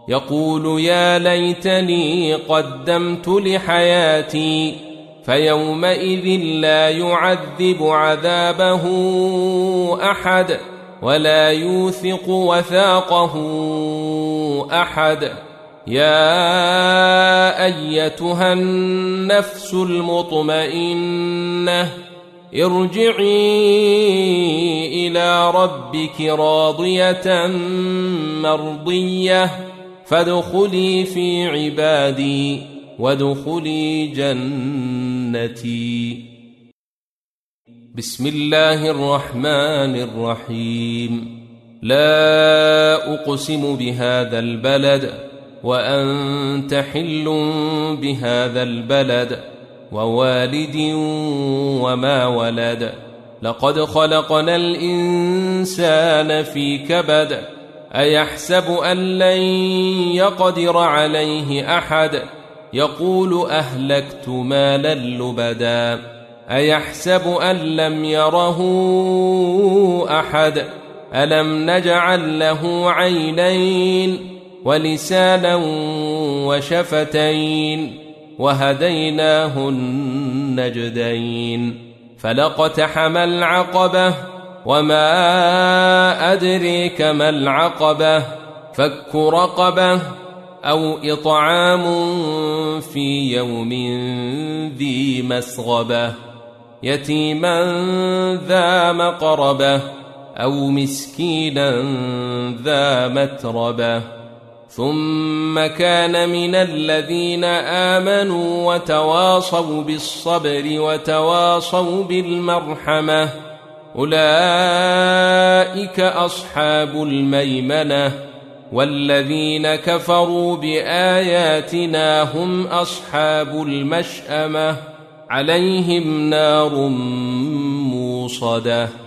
يقول يا ليتني قدمت لحياتي فيومئذ لا يعذب عذابه أحد ولا يوثق وثاقه أحد. يا أيتها النفس المطمئنة ارجعي إلى ربك راضية مرضية فادخلي في عبادي وادخلي جنتي. بسم الله الرحمن الرحيم. لا أقسم بهذا البلد وأنت حل بهذا البلد ووالد وما ولد. لقد خلقنا الإنسان في كبد أيحسب أن لن يقدر عليه أحد يقول أهلكت مالا لبدا أيحسب أن لم يره أحد ألم نجعل له عينين ولسانا وشفتين وهديناه النجدين. فلاقتحم العقبة وما أدريك ما العقبة فك رقبة أو إطعام في يوم ذي مسغبة يتيما ذا مقربة أو مسكينا ذا متربة ثم كان من الذين آمنوا وتواصوا بالصبر وتواصوا بالمرحمة أولئك أصحاب الميمنة. والذين كفروا بآياتنا هم أصحاب المشأمة عليهم نار موصدة.